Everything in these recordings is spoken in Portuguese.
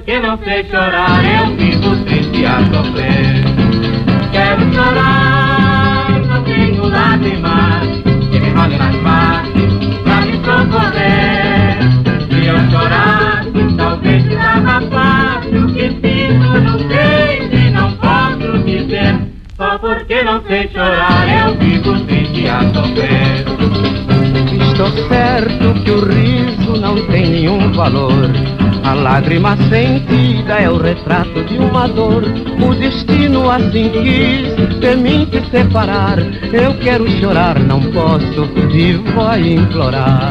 porque não sei chorar, eu vivo triste a sofrer. Quero chorar, não tenho lágrimas que me rolem nas faces pra me socorrer. Se eu chorasse, talvez ficava fácil. O que sinto não sei e não posso dizer. Só porque não sei chorar, eu vivo triste a sofrer. Estou certo que o riso não tem nenhum valor. A lágrima sentida é o retrato de uma dor. O destino assim quis de mim te separar. Eu quero chorar, não posso, vivo a implorar.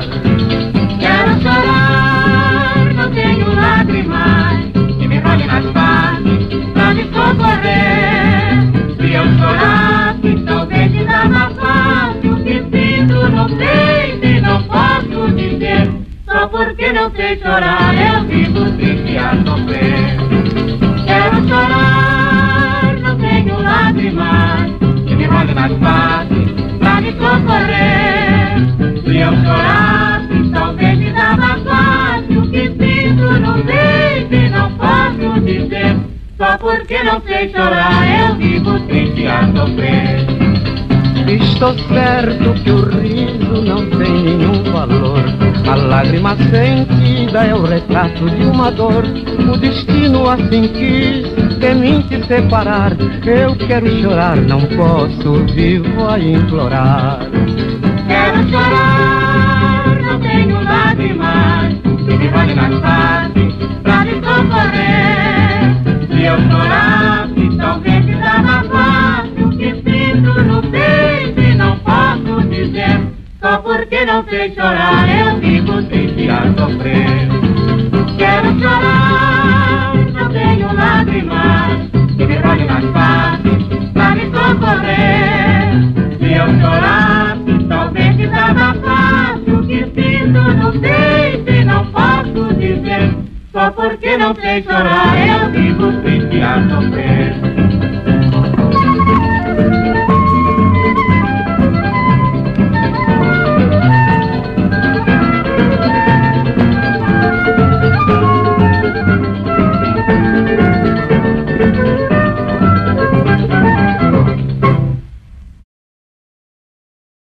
Quero chorar, não tenho lágrimas que me rolem nas faces pra me socorrer. Se eu chorasse, talvez me dava fácil. O que sinto não sei e não posso dizer. Só porque não sei chorar, eu vivo triste a sofrer. Quero chorar, não tenho lágrimas que me rolem nas faces pra me socorrer. Se eu chorasse, talvez me dava fácil. O que sinto não sei e não posso dizer. Só porque não sei chorar, eu vivo triste a sofrer. Estou certo que o riso não tem nenhum valor. A lágrima sentida é o retrato de uma dor. O destino assim quis de mim te separar. Eu quero chorar, não posso, vivo a implorar. Quero chorar, não tenho lágrimas que me rolem nas faces pra me socorrer. Se eu chorasse, talvez me dava fácil. O que sinto não sei e não posso dizer. Só porque não sei chorar, eu vivo triste a sofrer. Quero chorar, não tenho lágrimas que me rolem nas faces pra me socorrer. Se eu chorasse, talvez me dava fácil. O que sinto não sei e não posso dizer. Só porque não sei chorar, eu vivo triste a sofrer.